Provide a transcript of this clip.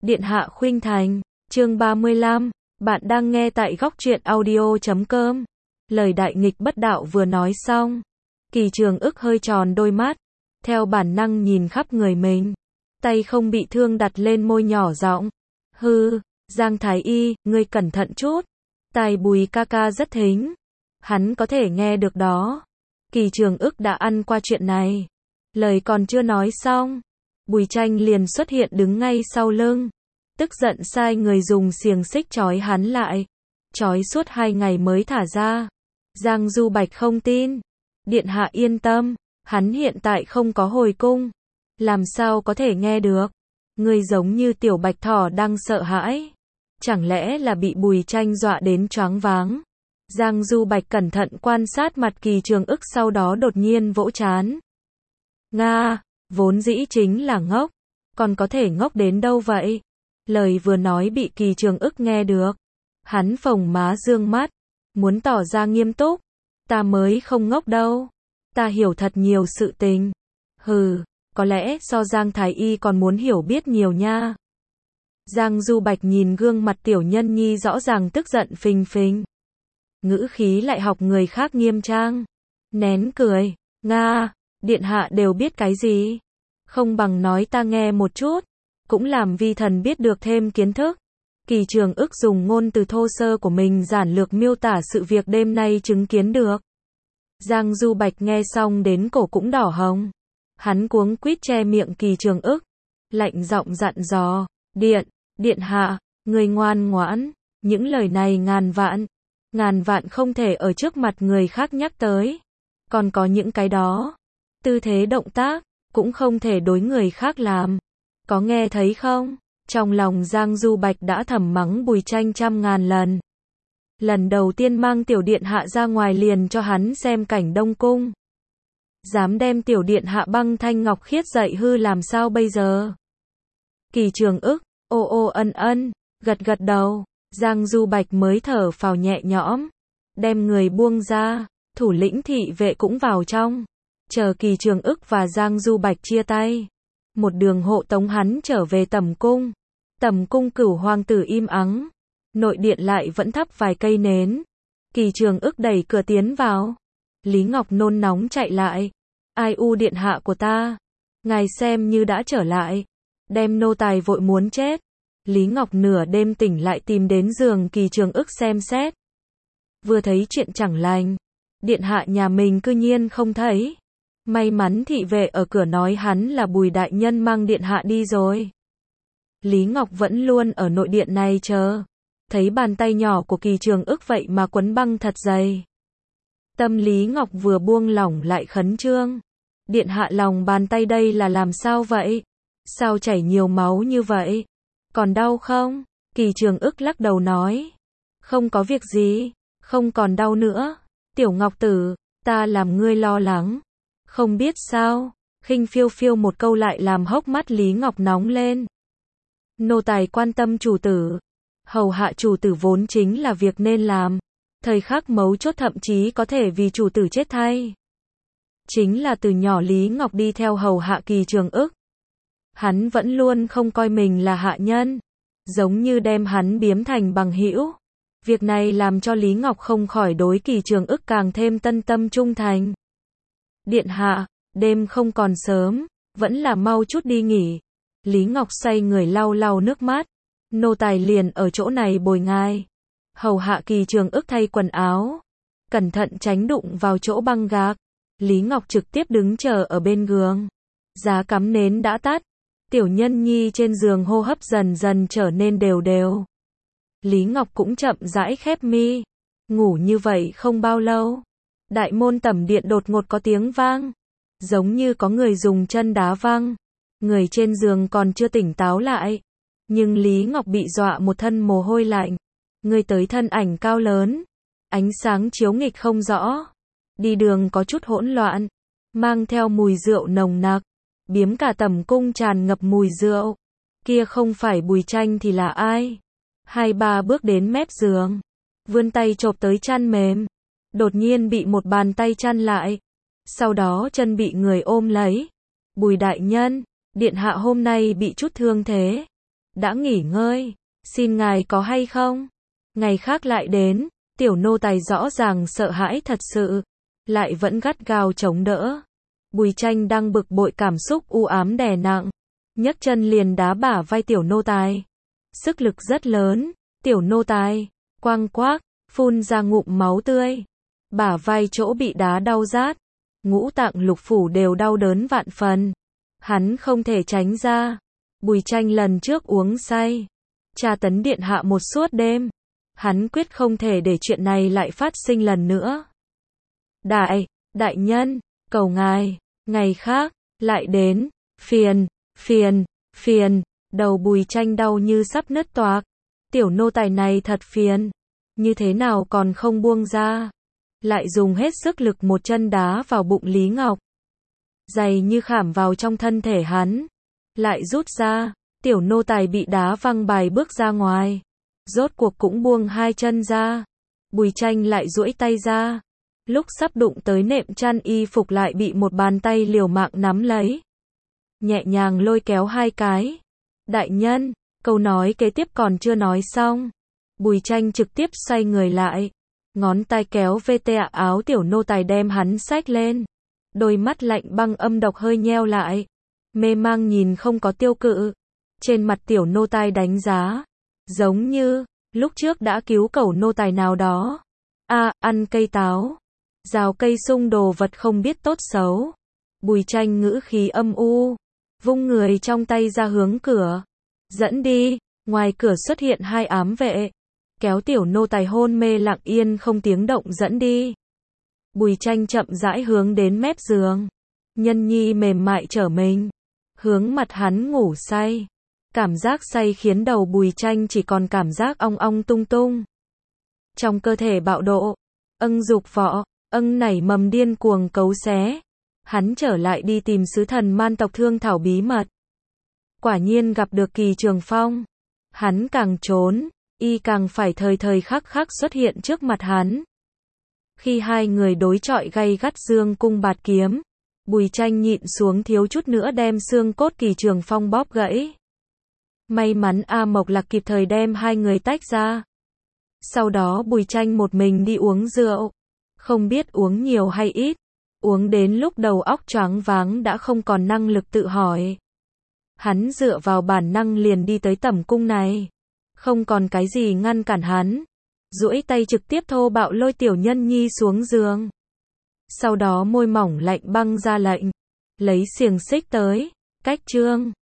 Điện hạ khuynh thành, chương 35, bạn đang nghe tại góc truyện audio.com. Lời đại nghịch bất đạo vừa nói xong, Kỳ Trường Ức hơi tròn đôi mắt, theo bản năng nhìn khắp người mình, tay không bị thương đặt lên môi nhỏ giọng, hư, Giang Thái Y, ngươi cẩn thận chút, tai Bùi ca ca rất thính, hắn có thể nghe được đó. Kỳ Trường Ức đã ăn qua chuyện này, lời còn chưa nói xong, Bùi Tranh liền xuất hiện đứng ngay sau lưng, tức giận sai người dùng xiềng xích trói hắn lại, trói suốt 2 ngày mới thả ra. Giang Du Bạch không tin, điện hạ yên tâm, hắn hiện tại không có hồi cung, làm sao có thể nghe được, ngươi giống như tiểu bạch thỏ đang sợ hãi, chẳng lẽ là bị Bùi Tranh dọa đến choáng váng. Giang Du Bạch cẩn thận quan sát mặt Kỳ Trường Ức, sau đó đột nhiên vỗ trán. Nga, vốn dĩ chính là ngốc, còn có thể ngốc đến đâu vậy? Lời vừa nói bị Kỳ Trường Ức nghe được, hắn phồng má dương mắt, muốn tỏ ra nghiêm túc, ta mới không ngốc đâu, ta hiểu thật nhiều sự tình. Hừ, có lẽ so Giang Thái Y còn muốn hiểu biết nhiều nha. Giang Du Bạch nhìn gương mặt tiểu nhân nhi rõ ràng tức giận phình phình, ngữ khí lại học người khác nghiêm trang, nén cười, Nga, điện hạ đều biết cái gì? Không bằng nói ta nghe một chút, cũng làm vi thần biết được thêm kiến thức. Kỳ Trường Ức dùng ngôn từ thô sơ của mình giản lược miêu tả sự việc đêm nay chứng kiến được. Giang Du Bạch nghe xong đến cổ cũng đỏ hồng. Hắn cuống quýt che miệng Kỳ Trường Ức, lạnh giọng dặn dò, điện hạ, người ngoan ngoãn, những lời này ngàn vạn không thể ở trước mặt người khác nhắc tới. Còn có những cái đó, tư thế động tác, cũng không thể đối người khác làm. Có nghe thấy không? Trong lòng Giang Du Bạch đã thầm mắng Bùi Tranh 100.000 lần. Lần đầu tiên mang tiểu điện hạ ra ngoài liền cho hắn xem cảnh Đông Cung. Dám đem tiểu điện hạ băng thanh ngọc khiết dạy hư làm sao bây giờ? Kỳ Trường Ức, gật gật đầu, Giang Du Bạch mới thở phào nhẹ nhõm, đem người buông ra, thủ lĩnh thị vệ cũng vào trong, chờ Kỳ Trường Ức và Giang Du Bạch chia tay. Một đường hộ tống hắn trở về Tầm Cung. Tầm Cung Cửu hoàng tử im ắng, nội điện lại vẫn thắp vài cây nến. Kỳ Trường Ức đẩy cửa tiến vào. Lý Ngọc nôn nóng chạy lại. Ai u điện hạ của ta, ngài xem như đã trở lại. Đem nô tài vội muốn chết. Lý Ngọc nửa đêm tỉnh lại tìm đến giường Kỳ Trường Ức xem xét. Vừa thấy chuyện chẳng lành, điện hạ nhà mình cư nhiên không thấy. May mắn thị vệ ở cửa nói hắn là Bùi đại nhân mang điện hạ đi rồi. Lý Ngọc vẫn luôn ở nội điện này chờ, thấy bàn tay nhỏ của Kỳ Trường Ức vậy mà quấn băng thật dày. Tâm Lý Ngọc vừa buông lỏng lại khẩn trương. Điện hạ, lòng bàn tay đây là làm sao vậy? Sao chảy nhiều máu như vậy? Còn đau không? Kỳ Trường Ức lắc đầu nói, không có việc gì, không còn đau nữa. Tiểu Ngọc Tử, ta làm ngươi lo lắng. Không biết sao, khinh phiêu phiêu một câu lại làm hốc mắt Lý Ngọc nóng lên. Nô tài quan tâm chủ tử, hầu hạ chủ tử vốn chính là việc nên làm, thời khắc mấu chốt thậm chí có thể vì chủ tử chết thay. Chính là từ nhỏ Lý Ngọc đi theo hầu hạ Kỳ Trường Ức, hắn vẫn luôn không coi mình là hạ nhân, giống như đem hắn biếm thành bằng hữu. Việc này làm cho Lý Ngọc không khỏi đối Kỳ Trường Ức càng thêm tân tâm trung thành. Điện hạ, đêm không còn sớm, vẫn là mau chút đi nghỉ. Lý Ngọc xoay người lau lau nước mắt. Nô tài liền ở chỗ này bồi ngài. Hầu hạ Kỳ Trường Ức thay quần áo, cẩn thận tránh đụng vào chỗ băng gạc. Lý Ngọc trực tiếp đứng chờ ở bên giường. Giá cắm nến đã tắt. Tiểu nhân nhi trên giường hô hấp dần dần trở nên đều đều. Lý Ngọc cũng chậm rãi khép mi. Ngủ như vậy không bao lâu, đại môn tẩm điện đột ngột có tiếng vang, giống như có người dùng chân đá văng. Người trên giường còn chưa tỉnh táo lại, nhưng Lý Ngọc bị dọa một thân mồ hôi lạnh. Người tới thân ảnh cao lớn, ánh sáng chiếu nghịch không rõ, đi đường có chút hỗn loạn, mang theo mùi rượu nồng nặc, biếm cả Tầm Cung tràn ngập mùi rượu. Kia không phải Bùi Tranh thì là ai? 2-3 bước đến mép giường, vươn tay chộp tới chăn mềm, đột nhiên bị một bàn tay chăn lại, sau đó chân bị người ôm lấy. Bùi đại nhân, điện hạ hôm nay bị chút thương thế. đã nghỉ ngơi, xin ngài có hay không? Ngày khác lại đến, tiểu nô tài rõ ràng sợ hãi thật sự, lại vẫn gắt gao chống đỡ. Bùi Tranh đang bực bội, cảm xúc u ám đè nặng, nhấc chân liền đá bả vai tiểu nô tài. Sức lực rất lớn, tiểu nô tài, quang quác, phun ra ngụm máu tươi. Bả vai chỗ bị đá đau rát, ngũ tạng lục phủ đều đau đớn vạn phần. Hắn không thể tránh ra. Bùi Tranh lần trước uống say, tra tấn điện hạ một suốt đêm. Hắn quyết không thể để chuyện này lại phát sinh lần nữa. Đại nhân, cầu ngài, ngày khác, lại đến, phiền, đầu Bùi Tranh đau như sắp nứt toạc. Tiểu nô tài này thật phiền, như thế nào còn không buông ra. Lại dùng hết sức lực một chân đá vào bụng Lý Ngọc. Dày như khảm vào trong thân thể hắn. Lại rút ra, tiểu nô tài bị đá văng bài bước ra ngoài. Rốt cuộc cũng buông hai chân ra. Bùi Tranh lại duỗi tay ra. Lúc sắp đụng tới nệm chăn y phục lại bị một bàn tay liều mạng nắm lấy. Nhẹ nhàng lôi kéo hai cái. Đại nhân, câu nói kế tiếp còn chưa nói xong. Bùi Tranh trực tiếp xoay người lại. Ngón tay kéo VT áo tiểu nô tài đem hắn xách lên. Đôi mắt lạnh băng âm độc hơi nheo lại. Mê mang nhìn không có tiêu cự. Trên mặt tiểu nô tài đánh giá. Giống như, lúc trước đã cứu cẩu nô tài nào đó. Ăn cây táo. Rào cây sung đồ vật không biết tốt xấu. Bùi Tranh ngữ khí âm u. Vung người trong tay ra hướng cửa. Dẫn đi, ngoài cửa xuất hiện hai ám vệ. Kéo tiểu nô tài hôn mê lặng yên không tiếng động dẫn đi. Bùi Tranh chậm rãi hướng đến mép giường. Nhân nhi mềm mại trở mình. Hướng mặt hắn ngủ say. Cảm giác say khiến đầu Bùi Tranh chỉ còn cảm giác ong ong tung tung. Trong cơ thể bạo độ. Dục vọ, nảy mầm điên cuồng cấu xé. Hắn trở lại đi tìm sứ thần man tộc thương thảo bí mật. Quả nhiên gặp được Kỳ Trường Phong. Hắn càng trốn, y càng phải thời thời khắc khắc xuất hiện trước mặt hắn. Khi hai người đối chọi gay gắt dương cung bạt kiếm, Bùi Tranh nhịn xuống thiếu chút nữa đem xương cốt Kỳ Trường Phong bóp gãy. May mắn A Mộc Lạc kịp thời đem hai người tách ra. Sau đó Bùi Tranh một mình đi uống rượu. Không biết uống nhiều hay ít. Uống đến lúc đầu óc choáng váng đã không còn năng lực tự hỏi. Hắn dựa vào bản năng liền đi tới tẩm cung này. Không còn cái gì ngăn cản hắn. Duỗi tay trực tiếp thô bạo lôi tiểu nhân nhi xuống giường. Sau đó môi mỏng lạnh băng ra lệnh. Lấy xiềng xích tới. Cách trương.